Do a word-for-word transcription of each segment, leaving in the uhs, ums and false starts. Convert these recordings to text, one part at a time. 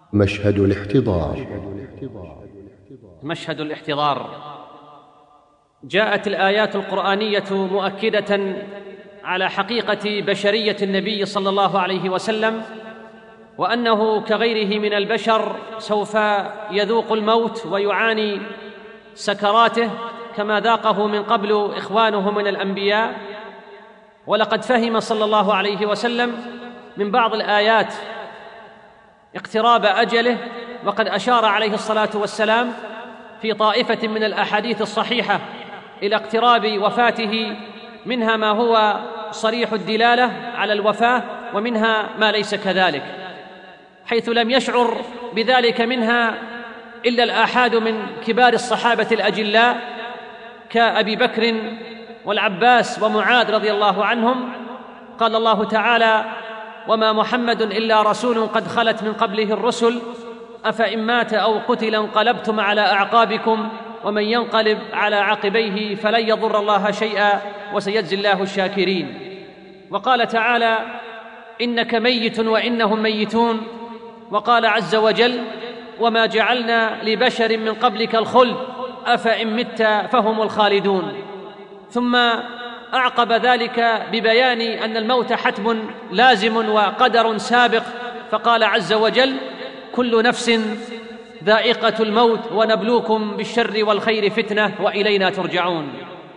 مشهد الاحتضار. مشهد الاحتضار. جاءت الآيات القرآنية مؤكدة على حقيقة بشرية النبي صلى الله عليه وسلم، وأنه كغيره من البشر سوف يذوق الموت ويعاني سكراته كما ذاقه من قبل إخوانه من الأنبياء. ولقد فهم صلى الله عليه وسلم من بعض الآيات اقتراب أجله، وقد أشار عليه الصلاة والسلام في طائفة من الأحاديث الصحيحة إلى اقتراب وفاته، منها ما هو صريح الدلالة على الوفاة، ومنها ما ليس كذلك، حيث لم يشعر بذلك منها إلا الآحاد من كبار الصحابة الأجلاء كأبي بكر والعباس ومعاذ رضي الله عنهم. قال الله تعالى: وما محمد إلا رسول قد خلت من قبله الرسل أفإن مات أو قتل انقلبتم على أعقابكم ومن ينقلب على عقبيه فلن يضر الله شيئا وسيجزي الله الشاكرين. وقال تعالى: إنك ميت وإنهم ميتون. وقال عز وجل: وما جعلنا لبشر من قبلك الخلد أفإن مت فهم الخالدون. ثم أعقب ذلك ببيان أن الموت حتم لازم وقدر سابق، فقال عز وجل: كل نفس ذائقة الموت ونبلوكم بالشر والخير فتنة وإلينا ترجعون.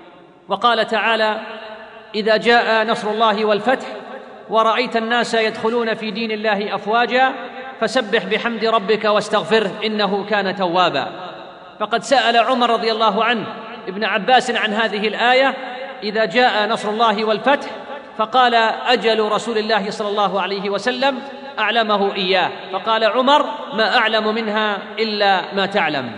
وقال تعالى: إذا جاء نصر الله والفتح ورأيت الناس يدخلون في دين الله أفواجا فسبح بحمد ربك واستغفره إنه كان توابا. فقد سأل عمر رضي الله عنه ابن عباس عن هذه الآية: إذا جاء نصر الله والفتح، فقال: أجل رسول الله صلى الله عليه وسلم أعلمه إياه. فقال عمر: ما أعلم منها إلا ما تعلم.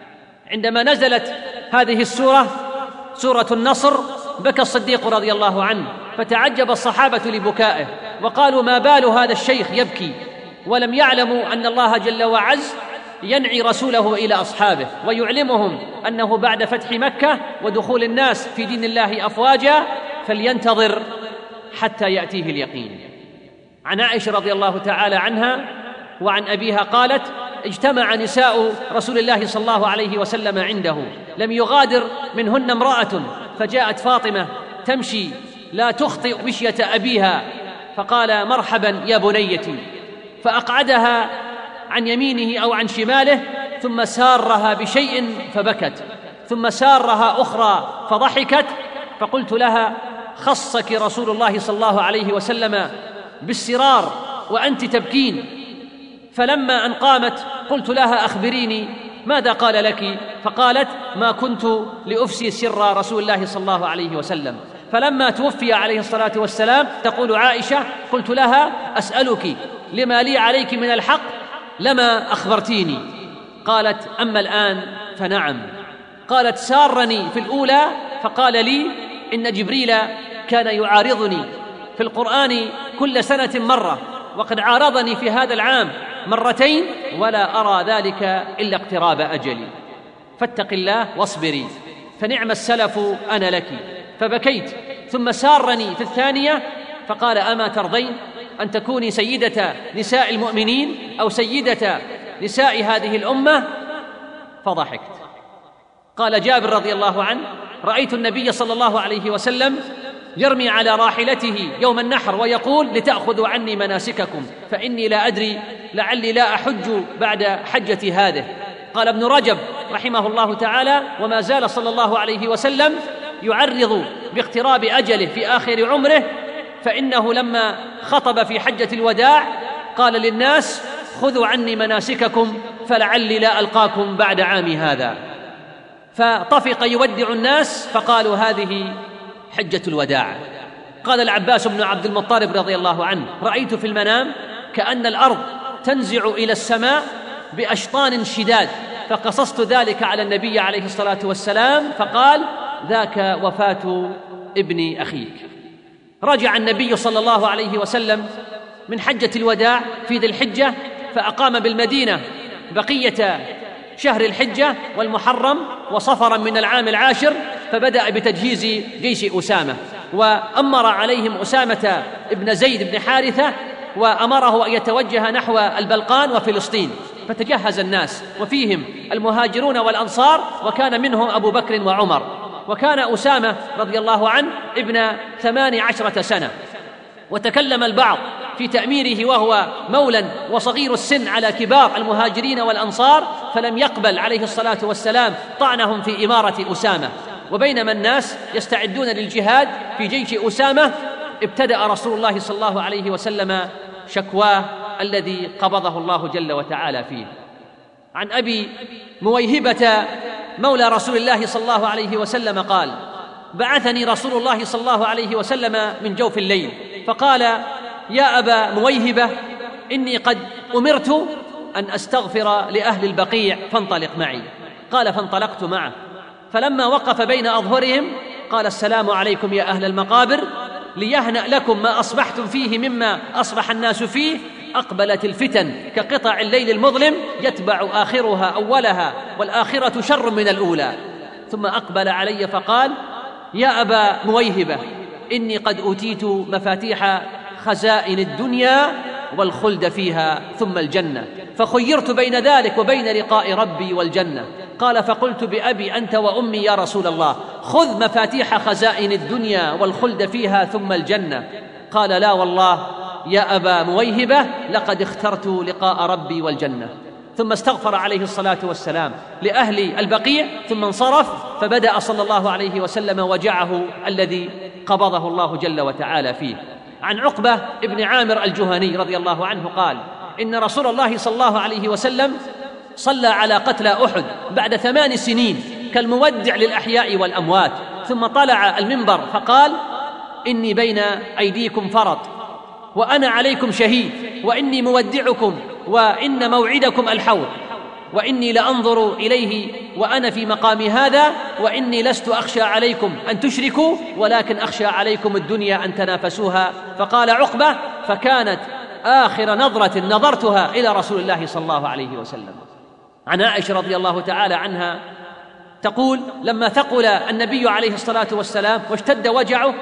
عندما نزلت هذه السورة، سورة النصر، بكى الصديق رضي الله عنه، فتعجب الصحابة لبكائه وقالوا: ما بال هذا الشيخ يبكي؟ ولم يعلموا أن الله جل وعز ينعي رسوله إلى أصحابه ويعلمهم أنه بعد فتح مكة ودخول الناس في دين الله أفواجا فلينتظر حتى يأتيه اليقين. عن عائشة رضي الله تعالى عنها وعن أبيها قالت: اجتمع نساء رسول الله صلى الله عليه وسلم عنده، لم يغادر منهن امرأة، فجاءت فاطمة تمشي لا تخطئ مشية أبيها، فقال: مرحبا يا بنيتي، فأقعدها عن يمينه أو عن شماله، ثم سارها بشيء فبكت، ثم سارها أخرى فضحكت، فقلت لها: خصك رسول الله صلى الله عليه وسلم بالسرار وأنت تبكين. فلما أن قامت قلت لها: أخبريني ماذا قال لك؟ فقالت: ما كنت لأفسي سر رسول الله صلى الله عليه وسلم. فلما توفي عليه الصلاة والسلام تقول عائشة: قلت لها: أسألك لما لي عليك من الحق لما أخبرتيني. قالت: أما الآن فنعم. قالت: سارني في الأولى فقال لي إن جبريل كان يعارضني في القرآن كل سنة مرة، وقد عارضني في هذا العام مرتين، ولا أرى ذلك إلا اقتراب أجلي، فاتق الله واصبري، فنعم السلف أنا لك. فبكيت. ثم سارني في الثانية فقال: أما ترضين أن تكوني سيدة نساء المؤمنين أو سيدة نساء هذه الأمة؟ فضحكت. قال جابر رضي الله عنه: رأيت النبي صلى الله عليه وسلم يرمي على راحلته يوم النحر ويقول: لتأخذوا عني مناسككم فإني لا أدري لعلي لا أحج بعد حجتي هذه. قال ابن رجب رحمه الله تعالى: وما زال صلى الله عليه وسلم يعرض باقتراب أجله في آخر عمره، فإنه لما خطب في حجة الوداع قال للناس: خذوا عني مناسككم فلعلي لا ألقاكم بعد عامي هذا. فطفق يودع الناس فقالوا: هذه حجة الوداع. قال العباس بن عبد المطلب رضي الله عنه: رأيت في المنام كأن الأرض تنزع إلى السماء بأشطان شداد، فقصصت ذلك على النبي عليه الصلاة والسلام فقال: ذاك وفاة ابن أخيك. رجع النبي صلى الله عليه وسلم من حجة الوداع في ذي الحجة، فأقام بالمدينة بقية شهر الحجة والمحرم وصفرا من العام العاشر، فبدأ بتجهيز جيش أسامة، وأمر عليهم أسامة ابن زيد بن حارثة وأمره أن يتوجه نحو البلقان وفلسطين، فتجهز الناس وفيهم المهاجرون والأنصار، وكان منهم أبو بكر وعمر. وكان أسامة رضي الله عنه ابن ثمان عشرة سنة، وتكلم البعض في تأميره وهو مولى وصغير السن على كبار المهاجرين والأنصار، فلم يقبل عليه الصلاة والسلام طعنهم في إمارة أسامة. وبينما الناس يستعدون للجهاد في جيش أسامة، ابتدأ رسول الله صلى الله عليه وسلم شكواه الذي قبضه الله جل وتعالى فيه. عن أبي مويهبة مولى رسول الله صلى الله عليه وسلم قال: بعثني رسول الله صلى الله عليه وسلم من جوف الليل فقال: يا أبا مويهبة، إني قد أمرت أن أستغفر لأهل البقيع فانطلق معي. قال: فانطلقت معه، فلما وقف بين أظهرهم قال: السلام عليكم يا أهل المقابر، ليهنأ لكم ما أصبحتم فيه مما أصبح الناس فيه. أقبلت الفتن كقطع الليل المظلم، يتبع آخرها أولها، والآخرة شر من الأولى. ثم أقبل علي فقال: يا أبا مويهبة، إني قد أوتيت مفاتيح خزائن الدنيا والخلد فيها ثم الجنة، فخيرت بين ذلك وبين لقاء ربي والجنة. قال: فقلت بأبي أنت وأمي يا رسول الله، خذ مفاتيح خزائن الدنيا والخلد فيها ثم الجنة. قال: لا والله يا أبا مويهبة، لقد اخترت لقاء ربي والجنة. ثم استغفر عليه الصلاة والسلام لأهل البقيع، ثم انصرف، فبدأ صلى الله عليه وسلم وجعه الذي قبضه الله جل وتعالى فيه. عن عقبة ابن عامر الجهني رضي الله عنه قال: إن رسول الله صلى الله عليه وسلم صلى على قتلى أحد بعد ثمان سنين كالمودع للأحياء والأموات، ثم طلع المنبر فقال: إني بين أيديكم فرط، وأنا عليكم شهيد، وإني مودعكم، وإن موعدكم الحوض، وإني لأنظر إليه وأنا في مقامي هذا، وإني لست أخشى عليكم أن تشركوا، ولكن أخشى عليكم الدنيا أن تنافسوها. فقال عقبة: فكانت آخر نظرة نظرتها إلى رسول الله صلى الله عليه وسلم. عن عائشة رضي الله تعالى عنها تقول: لما ثقل النبي عليه الصلاة والسلام واشتد وجعه،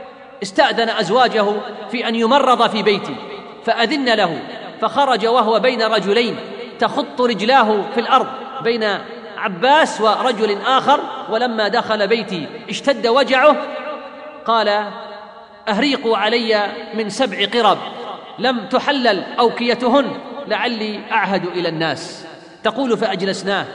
استأذن أزواجه في أن يمرض في بيتي، فأذن له، فخرج وهو بين رجلين تخط رجلاه في الأرض، بين عباس ورجل آخر. ولما دخل بيتي اشتد وجعه، قال: أهريقوا علي من سبع قرب لم تحلل أوكيتهن لعلي أعهد إلى الناس. تقول: فأجلسناه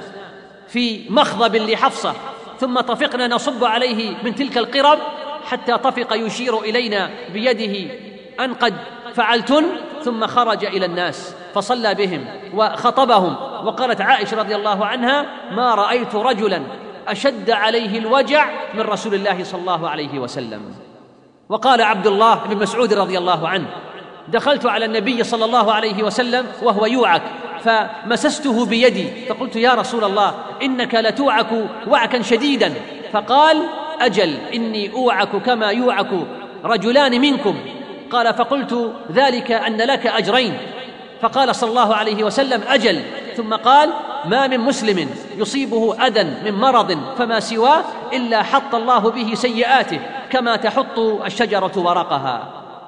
في مخضب لحفصة، ثم طفقنا نصب عليه من تلك القرب حتى طفق يشير إلينا بيده أن قد فعلتن، ثم خرج إلى الناس فصلى بهم وخطبهم. وقالت عائشة رضي الله عنها: ما رأيت رجلا أشد عليه الوجع من رسول الله صلى الله عليه وسلم. وقال عبد الله بن مسعود رضي الله عنه: دخلت على النبي صلى الله عليه وسلم وهو يوعك، فمسسته بيدي، فقلت: يا رسول الله، إنك لتوعك وعكا شديدا. فقال: أجل، إني أوعك كما يوعك رجلان منكم. قال: فقلت: ذلك أن لك أجرين. فقال صلى الله عليه وسلم: أجل. ثم قال: ما من مسلم يصيبه أذى من مرض فما سواه إلا حط الله به سيئاته كما تحط الشجرة ورقها.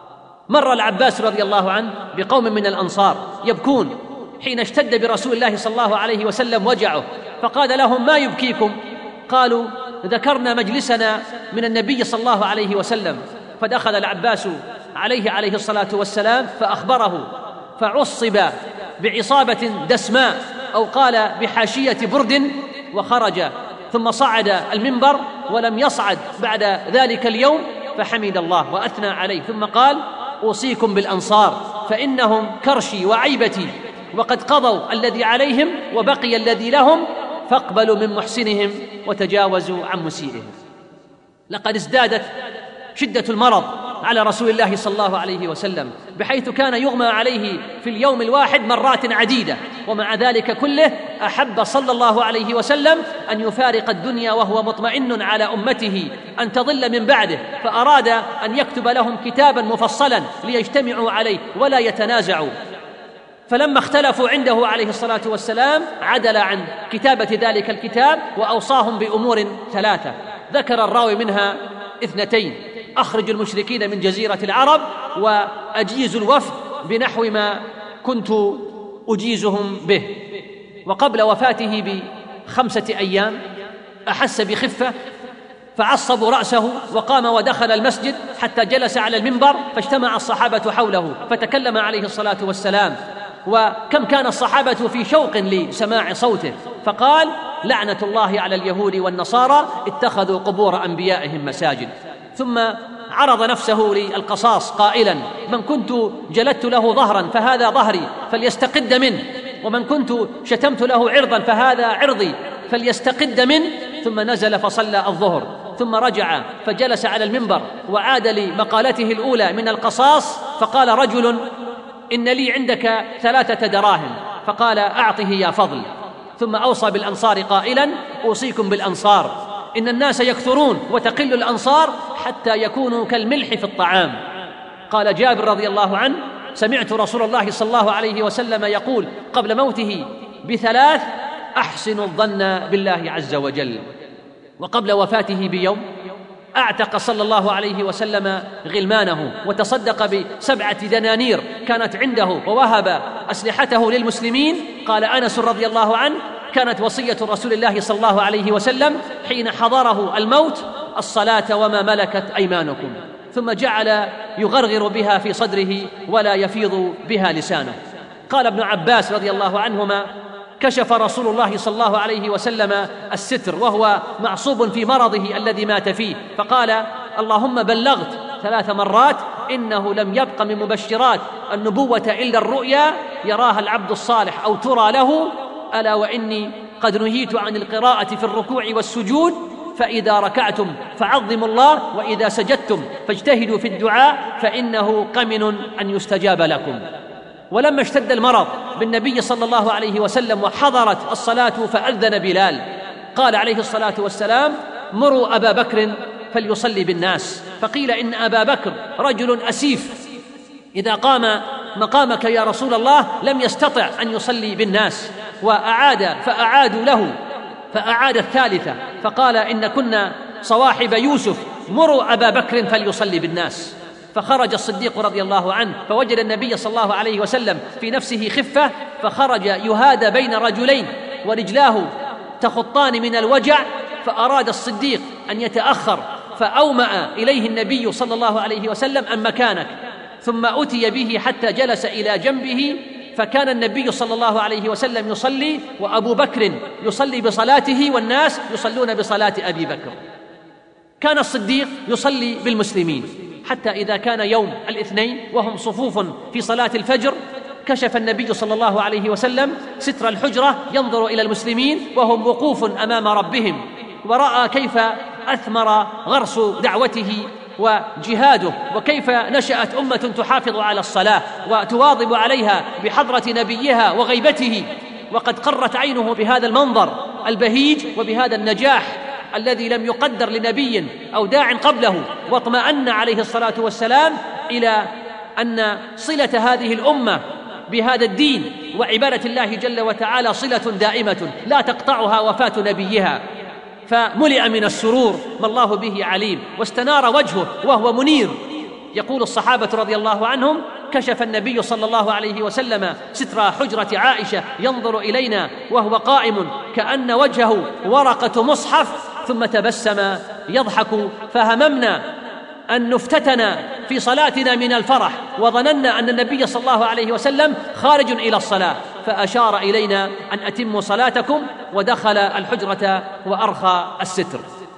مر العباس رضي الله عنه بقوم من الأنصار يبكون حين اشتد برسول الله صلى الله عليه وسلم وجعه، فقال لهم: ما يبكيكم؟ قالوا: ذكرنا مجلسنا من النبي صلى الله عليه وسلم. فدخل العباس عليه عليه الصلاة والسلام فأخبره، فعصب بعصابة دسماء، أو قال بحاشية برد، وخرج، ثم صعد المنبر ولم يصعد بعد ذلك اليوم، فحمد الله وأثنى عليه، ثم قال: أوصيكم بالأنصار فإنهم كرشي وعيبتي، وقد قضوا الذي عليهم وبقي الذي لهم، فاقبلوا من محسنهم وتجاوزوا عن مسيئهم. لقد ازدادت شدة المرض على رسول الله صلى الله عليه وسلم، بحيث كان يغمى عليه في اليوم الواحد مرات عديدة، ومع ذلك كله أحب صلى الله عليه وسلم أن يفارق الدنيا وهو مطمئن على أمته أن تضل من بعده، فأراد أن يكتب لهم كتابا مفصلا ليجتمعوا عليه ولا يتنازعوا. فلما اختلفوا عنده عليه الصلاة والسلام عدل عن كتابة ذلك الكتاب، وأوصاهم بأمور ثلاثة ذكر الراوي منها اثنتين: أخرج المشركين من جزيرة العرب، وأجيز الوفد بنحو ما كنت أجيزهم به. وقبل وفاته بخمسة أيام أحس بخفة فعصبوا رأسه وقام ودخل المسجد حتى جلس على المنبر، فاجتمع الصحابة حوله فتكلم عليه الصلاة والسلام، وكم كان الصحابة في شوق لسماع صوته، فقال: لعنة الله على اليهود والنصارى اتخذوا قبور أنبيائهم مساجد. ثم عرض نفسه للقصاص قائلا: من كنت جلدت له ظهرا فهذا ظهري فليستقد منه، ومن كنت شتمت له عرضا فهذا عرضي فليستقد منه. ثم نزل فصلى الظهر، ثم رجع فجلس على المنبر وعاد لمقالته الأولى من القصاص، فقال رجل: إن لي عندك ثلاثة دراهم، فقال: أعطه يا فضل. ثم أوصى بالأنصار قائلا: أوصيكم بالأنصار، إن الناس يكثرون وتقل الأنصار حتى يكونوا كالملح في الطعام. قال جابر رضي الله عنه: سمعت رسول الله صلى الله عليه وسلم يقول قبل موته بثلاث: أحسن الظن بالله عز وجل. وقبل وفاته بيوم أعتق صلى الله عليه وسلم غلمانه وتصدق بسبعة دنانير كانت عنده، ووهب أسلحته للمسلمين. قال أنس رضي الله عنه: كانت وصية رسول الله صلى الله عليه وسلم حين حضره الموت: الصلاة وما ملكت أيمانكم. ثم جعل يغرغر بها في صدره ولا يفيض بها لسانه. قال ابن عباس رضي الله عنهما: كشف رسول الله صلى الله عليه وسلم الستر وهو معصوب في مرضه الذي مات فيه، فقال: اللهم بلغت ثلاث مرات، إنه لم يبق من مبشرات النبوة إلا الرؤيا يراها العبد الصالح أو ترى له، ألا وإني قد نهيت عن القراءة في الركوع والسجود، فإذا ركعتم فعظموا الله، وإذا سجدتم فاجتهدوا في الدعاء، فإنه قمن أن يستجاب لكم. ولما اشتد المرض بالنبي صلى الله عليه وسلم وحضرت الصلاة فأذن بلال، قال عليه الصلاة والسلام: مروا أبا بكر فليصلي بالناس. فقيل إن أبا بكر رجل أسيف، إذا قام مقامك يا رسول الله لم يستطع أن يصلي بالناس، وأعاد فأعادوا له، فأعاد الثالثة فقال: إن كنا صواحب يوسف، مروا أبا بكر فليصلي بالناس. فخرج الصديق رضي الله عنه فوجد النبي صلى الله عليه وسلم في نفسه خفة، فخرج يهادى بين رجلين ورجلاه تخطان من الوجع، فأراد الصديق أن يتأخر، فأومأ إليه النبي صلى الله عليه وسلم: أن مكانك. ثم أتي به حتى جلس إلى جنبه، فكان النبي صلى الله عليه وسلم يصلي وأبو بكر يصلي بصلاته والناس يصلون بصلاة أبي بكر. كان الصديق يصلي بالمسلمين حتى إذا كان يوم الاثنين وهم صفوف في صلاة الفجر، كشف النبي صلى الله عليه وسلم ستر الحجرة ينظر إلى المسلمين وهم وقوف أمام ربهم، ورأى كيف أثمر غرس دعوته وجهاده، وكيف نشأت أمة تحافظ على الصلاة وتواظب عليها بحضرة نبيها وغيبته، وقد قرت عينه بهذا المنظر البهيج وبهذا النجاح الذي لم يقدر لنبي أو داع قبله، واطمأن عليه الصلاة والسلام إلى أن صلة هذه الأمة بهذا الدين وعبادة الله جل وتعالى صلة دائمة لا تقطعها وفاة نبيها. فملئ من السرور ما الله به عليم، واستنار وجهه وهو منير. يقول الصحابة رضي الله عنهم: كشف النبي صلى الله عليه وسلم ستر حجرة عائشة ينظر إلينا وهو قائم كأن وجهه ورقة مصحف، ثم تبسم يضحك، فهممنا أن نفتتن في صلاتنا من الفرح، وظننا أن النبي صلى الله عليه وسلم خارج إلى الصلاة، فأشار إلينا أن أتموا صلاتكم، ودخل الحجرة وأرخى الستر.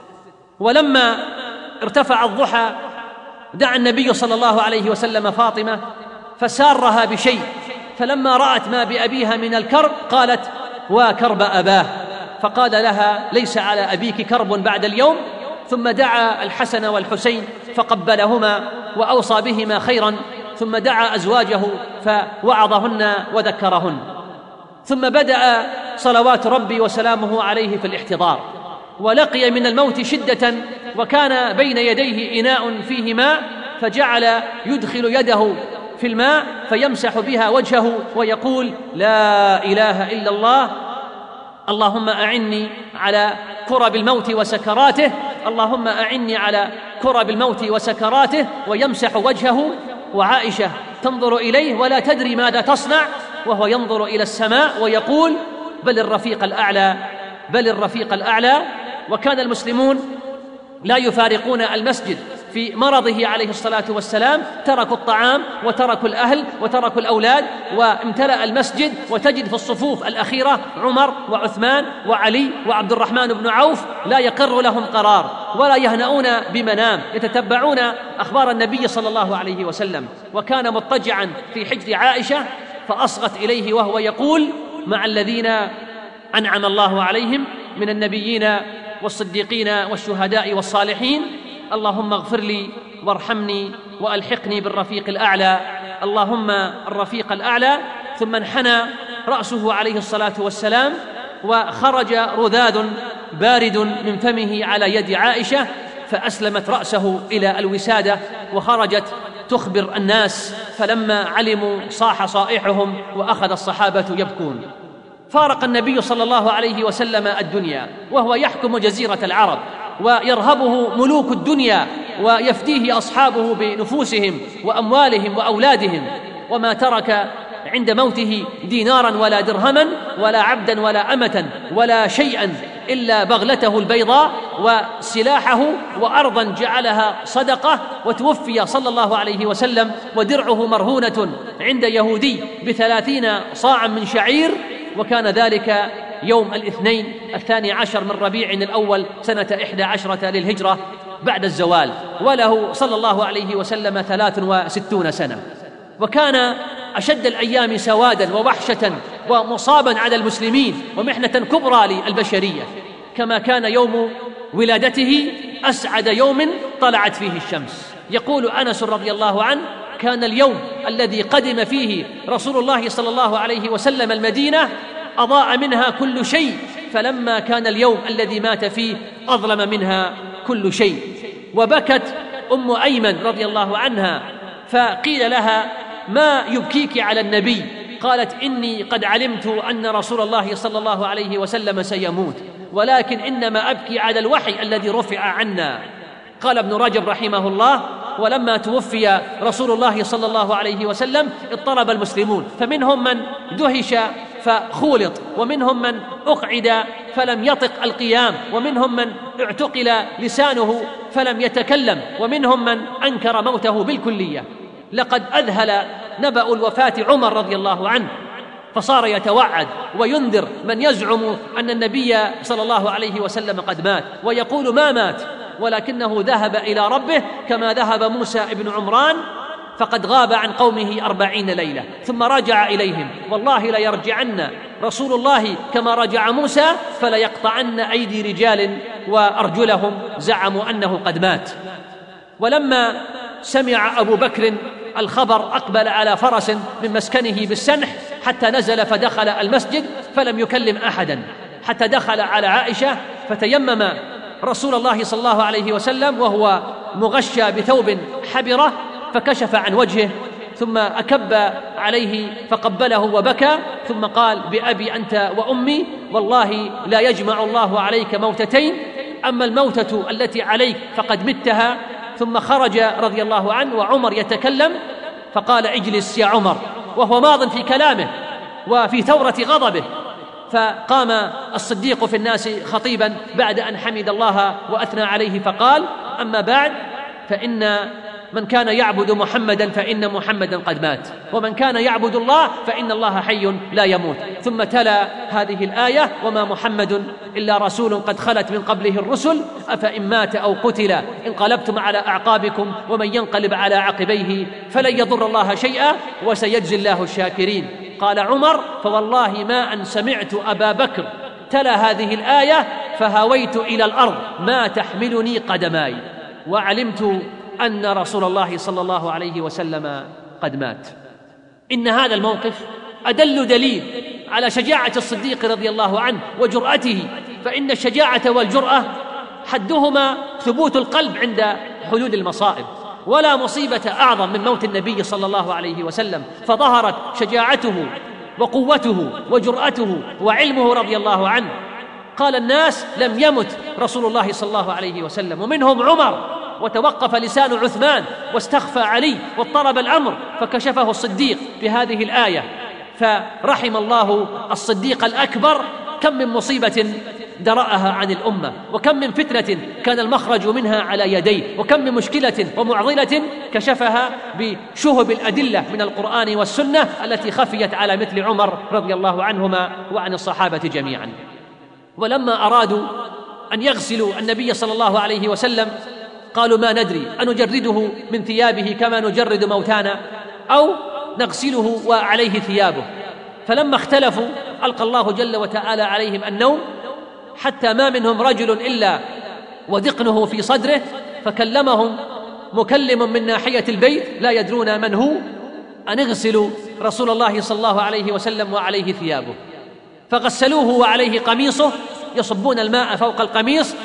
ولما ارتفع الضحى دعا النبي صلى الله عليه وسلم فاطمة فسارها بشيء، فلما رأت ما بأبيها من الكرب قالت: وكرب أباه. فقال لها: ليس على أبيك كرب بعد اليوم. ثم دعا الحسن والحسين فقبلهما وأوصى بهما خيرا، ثم دعا أزواجه فوعظهن وذكرهن. ثم بدأ صلوات ربي وسلامه عليه في الاحتضار، ولقي من الموت شدة، وكان بين يديه إناء فيه ماء، فجعل يدخل يده في الماء فيمسح بها وجهه ويقول: لا إله إلا الله، اللهم أعني على كرب الموت وسكراته، اللهم أعني على كرب الموت وسكراته، ويمسح وجهه. وعائشة تنظر إليه ولا تدري ماذا تصنع، وهو ينظر إلى السماء ويقول بل الرفيق الأعلى، بل الرفيق الأعلى. وكان المسلمون لا يفارقون المسجد في مرضه عليه الصلاة والسلام، تركوا الطعام وتركوا الأهل وتركوا الأولاد، وامتلأ المسجد، وتجد في الصفوف الأخيرة عمر وعثمان وعلي وعبد الرحمن بن عوف لا يقر لهم قرار ولا يهنؤون بمنام، يتتبعون أخبار النبي صلى الله عليه وسلم. وكان مضطجعا في حجر عائشة فأصغت إليه وهو يقول مع الذين أنعم الله عليهم من النبيين والصديقين والشهداء والصالحين: اللهم اغفر لي وارحمني وألحقني بالرفيق الأعلى، اللهم الرفيق الأعلى. ثم انحنى رأسه عليه الصلاة والسلام، وخرج رذاذ بارد من فمه على يد عائشة، فأسلمت رأسه إلى الوسادة وخرجت تخبر الناس، فلما علموا صاح صائحهم وأخذ الصحابة يبكون. فارق النبي صلى الله عليه وسلم الدنيا وهو يحكم جزيرة العرب، ويرهبه ملوك الدنيا ويفديه أصحابه بنفوسهم وأموالهم وأولادهم، وما ترك عند موته دينارا ولا درهما ولا عبدا ولا أمة ولا شيئا إلا بغلته البيضاء وسلاحه وأرضا جعلها صدقة. وتوفي صلى الله عليه وسلم ودرعه مرهونة عند يهودي بثلاثين صاعا من شعير، وكان ذلك يوم الاثنين الثاني عشر من ربيع الأول سنة إحدى عشرة للهجرة بعد الزوال، وله صلى الله عليه وسلم ثلاث وستون سنة. وكان أشد الأيام سوادا ووحشة ومصابا على المسلمين ومحنة كبرى للبشرية، كما كان يوم ولادته أسعد يوم طلعت فيه الشمس. يقول أنس رضي الله عنه: كان اليوم الذي قدم فيه رسول الله صلى الله عليه وسلم المدينة أضاء منها كل شيء، فلما كان اليوم الذي مات فيه أظلم منها كل شيء. وبكت أم أيمن رضي الله عنها، فقيل لها: ما يبكيك على النبي؟ قالت: إني قد علمت أن رسول الله صلى الله عليه وسلم سيموت، ولكن إنما أبكي على الوحي الذي رفع عنا. قال ابن رجب رحمه الله: ولما توفي رسول الله صلى الله عليه وسلم اضطرب المسلمون، فمنهم من دهش فخولط، ومنهم من أقعد فلم يطق القيام، ومنهم من اعتقل لسانه فلم يتكلم، ومنهم من أنكر موته بالكلية. لقد أذهل نبأ الوفاة عمر رضي الله عنه، فصار يتوعد وينذر من يزعم أن النبي صلى الله عليه وسلم قد مات، ويقول: ما مات، ولكنه ذهب إلى ربه كما ذهب موسى ابن عمران، فقد غاب عن قومه أربعين ليلة ثم رجع إليهم، والله ليرجعن رسول الله كما رجع موسى فليقطعن أيدي رجال وأرجلهم زعموا أنه قد مات. ولما سمع أبو بكر الخبر أقبل على فرس من مسكنه بالسنح حتى نزل فدخل المسجد فلم يكلم أحدا، حتى دخل على عائشة فتيمم رسول الله صلى الله عليه وسلم وهو مغشى بثوب حبرة، فكشف عن وجهه ثم أكب عليه فقبله وبكى، ثم قال: بأبي أنت وأمي، والله لا يجمع الله عليك موتتين، أما الموتة التي عليك فقد متها. ثم خرج رضي الله عنه وعمر يتكلم، فقال: اجلس يا عمر، وهو ماض في كلامه وفي ثورة غضبه. فقام الصديق في الناس خطيبا بعد أن حمد الله وأثنى عليه فقال: أما بعد، فإن من كان يعبد محمدا فإن محمدا قد مات، ومن كان يعبد الله فإن الله حي لا يموت. ثم تلا هذه الآية: وما محمد إلا رسول قد خلت من قبله الرسل أفإن مات أو قتل انقلبتم على أعقابكم ومن ينقلب على عقبيه فلن يضر الله شيئا وسيجزي الله الشاكرين. قال عمر: فوالله ما أن سمعت أبا بكر تلا هذه الآية فهويت إلى الأرض ما تحملني قدماي، وعلمت أن رسول الله صلى الله عليه وسلم قد مات. إن هذا الموقف أدل دليل على شجاعة الصديق رضي الله عنه وجرأته، فإن الشجاعة والجرأة حدهما ثبوت القلب عند حدود المصائب، ولا مصيبة أعظم من موت النبي صلى الله عليه وسلم، فظهرت شجاعته وقوته وجرأته وعلمه رضي الله عنه. قال الناس: لم يمت رسول الله صلى الله عليه وسلم، ومنهم عمر وتوقف لسان عثمان واستخفى علي واضطرب الأمر، فكشفه الصديق بهذه الآية، فرحم الله الصديق الأكبر. كم من مصيبة درأها عن الأمة، وكم من فتنة كان المخرج منها على يديه، وكم من مشكلة ومعضلة كشفها بشهب الأدلة من القرآن والسنة التي خفيت على مثل عمر رضي الله عنهما وعن الصحابة جميعا. ولما أرادوا أن يغسلوا النبي صلى الله عليه وسلم قالوا: ما ندري أنجرده من ثيابه كما نجرد موتانا أو نغسله وعليه ثيابه. فلما اختلفوا ألقى الله جل وتعالى عليهم النوم، حتى ما منهم رجل إلا وذقنه في صدره، فكلمهم مكلم من ناحية البيت لا يدرون من هو، أن اغسلوا رسول الله صلى الله عليه وسلم وعليه ثيابه. فغسلوه وعليه قميصه، يصبون الماء فوق القميص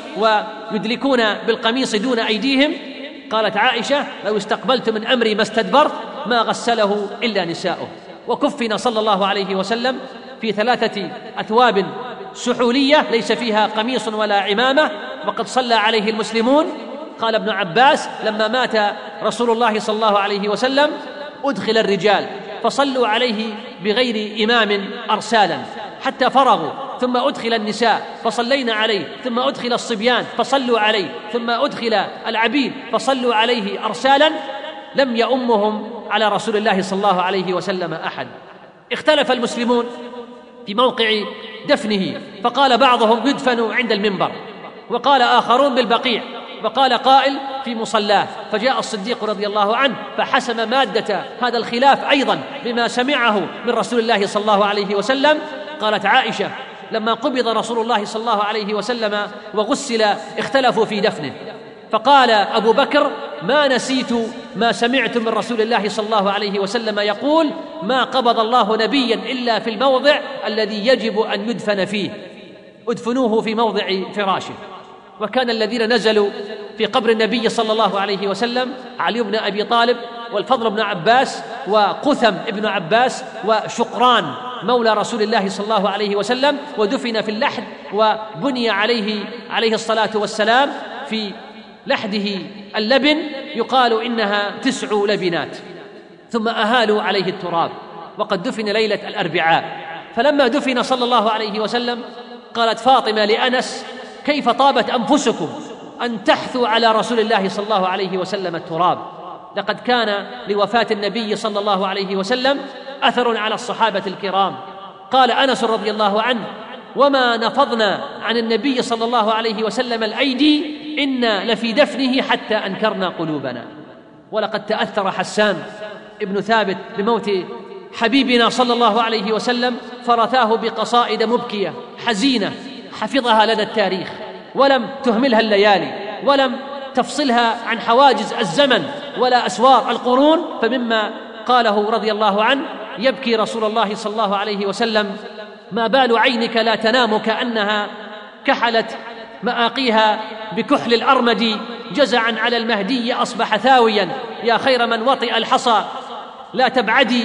ويدلكون بالقميص دون أيديهم. قالت عائشة: لو استقبلت من أمري ما استدبرت ما غسله إلا نساؤه. وكفن صلى الله عليه وسلم في ثلاثة أثواب سحولية ليس فيها قميص ولا عمامة، وقد صلى عليه المسلمون. قال ابن عباس: لما مات رسول الله صلى الله عليه وسلم أدخل الرجال فصلوا عليه بغير إمام أرسالا حتى فرغوا، ثم أدخل النساء فصلينا عليه، ثم أدخل الصبيان فصلوا عليه، ثم أدخل العبيد فصلوا عليه أرسالا. لم يؤمهم على رسول الله صلى الله عليه وسلم أحد. اختلف المسلمون في موقع دفنه، فقال بعضهم يدفن عند المنبر، وقال آخرون بالبقيع، وقال قائل في مصلاه. فجاء الصديق رضي الله عنه فحسم مادة هذا الخلاف أيضا بما سمعه من رسول الله صلى الله عليه وسلم. قالت عائشة: لما قبض رسول الله صلى الله عليه وسلم وغسل اختلفوا في دفنه، فقال أبو بكر: ما نسيت ما سمعت من رسول الله صلى الله عليه وسلم يقول: ما قبض الله نبيا إلا في الموضع الذي يجب أن يدفن فيه، ادفنوه في موضع فراشه. وكان الذين نزلوا في قبر النبي صلى الله عليه وسلم علي بن أبي طالب والفضل بن عباس وقثم ابن عباس وشقران مولى رسول الله صلى الله عليه وسلم، ودفن في اللحد، وبني عليه عليه الصلاة والسلام في لحده اللبن، يقال إنها تسع لبنات، ثم أهالوا عليه التراب، وقد دفن ليلة الأربعاء. فلما دفن صلى الله عليه وسلم قالت فاطمة لأنس: كيف طابت أنفسكم أن تحثوا على رسول الله صلى الله عليه وسلم التراب؟ لقد كان لوفاة النبي صلى الله عليه وسلم أثر على الصحابة الكرام. قال أنس رضي الله عنه: وما نفضنا عن النبي صلى الله عليه وسلم الأيدي إنا لفي دفنه حتى أنكرنا قلوبنا. ولقد تأثر حسان ابن ثابت بموت حبيبنا صلى الله عليه وسلم، فرثاه بقصائد مبكية حزينة حفظها لدى التاريخ، ولم تهملها الليالي، ولم تفصلها عن حواجز الزمن ولا أسوار القرون. فمما قاله رضي الله عنه: يبكي رسول الله صلى الله عليه وسلم: ما بال عينك لا تنام كأنها كحلت مآقيها بكحل الأرمد، جزعا على المهدي أصبح ثاويا، يا خير من وطئ الحصى لا تبعدي،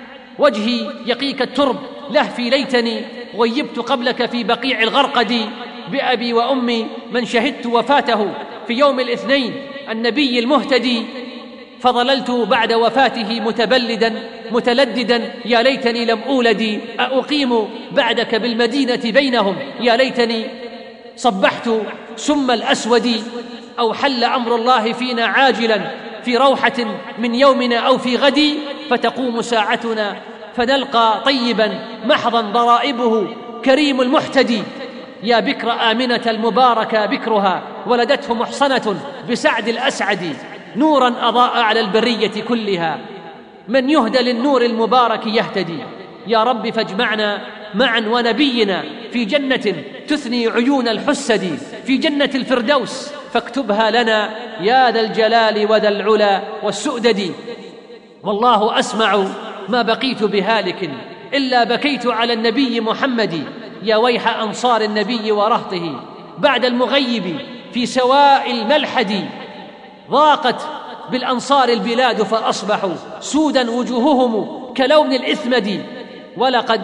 وجهي يقيك الترب لهفي ليتني غيبت قبلك في بقيع الغرقد، بأبي وأمي من شهدت وفاته في يوم الاثنين النبي المهتدي، فظللت بعد وفاته متبلدا متلددا، يا ليتني لم أولد، أقيم بعدك بالمدينة بينهم، يا ليتني صبحت سم الأسود، أو حل أمر الله فينا عاجلا في روحة من يومنا أو في غد، فتقوم ساعتنا فنلقى طيبا محضا ضرائبه كريم المحتدي، يا بكر آمنة المباركة بكرها، ولدته محصنة بسعد الأسعد، نورا أضاء على البرية كلها، من يهدى للنور المبارك يهتدي. يا رب فاجمعنا معا ونبينا في جنة تثني عيون الحسد، في جنة الفردوس فاكتبها لنا يا ذا الجلال وذا العلا والسؤدد. والله أسمع ما بقيت بهالك إلا بكيت على النبي محمد، يا ويح أنصار النبي ورهطه بعد المغيب في سواء الملحد، ضاقت بالأنصار البلاد فأصبحوا سودا وجوههم كلون الإثمد، ولقد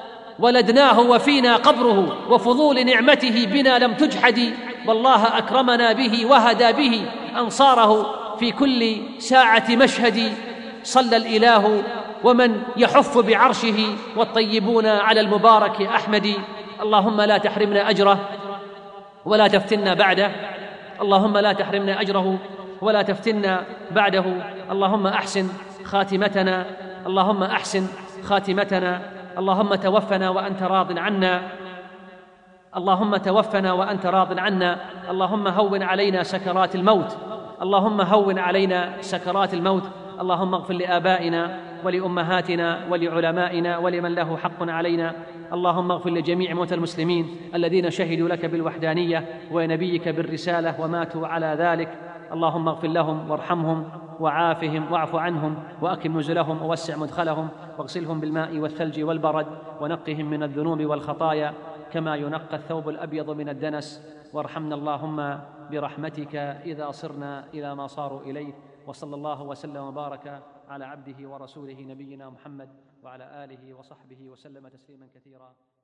ولدناه وفينا قبره وفضول نعمته بنا لم تجحد، والله أكرمنا به وهدى به أنصاره في كل ساعة مشهد صلى الإله ومن يحف بعرشه والطيبون على المبارك أحمد. اللهم لا تحرمنا أجره ولا تفتنا بعده، اللهم لا تحرمنا أجره ولا تفتنا بعده. اللهم أحسن خاتمتنا، اللهم أحسن خاتمتنا. اللهم توفنا وأنت راض عنا، اللهم توفنا وأنت راض عنا. اللهم هون علينا سكرات الموت، اللهم هون علينا سكرات الموت. اللهم اغفر لآبائنا ولأمهاتنا ولعلمائنا ولمن له حق علينا. اللهم اغفر لجميع موتى المسلمين الذين شهدوا لك بالوحدانية ونبيك بالرسالة وماتوا على ذلك. اللهم اغفر لهم وارحمهم وعافهم واعف عنهم وأكرم نزلهم ووسع مدخلهم واغسلهم بالماء والثلج والبرد ونقهم من الذنوب والخطايا كما ينقى الثوب الأبيض من الدنس. وارحمنا اللهم برحمتك إذا صرنا إلى ما صاروا إليه. وصلى الله وسلم وبارك على عبده ورسوله نبينا محمد وعلى آله وصحبه وسلم تسليما كثيرا.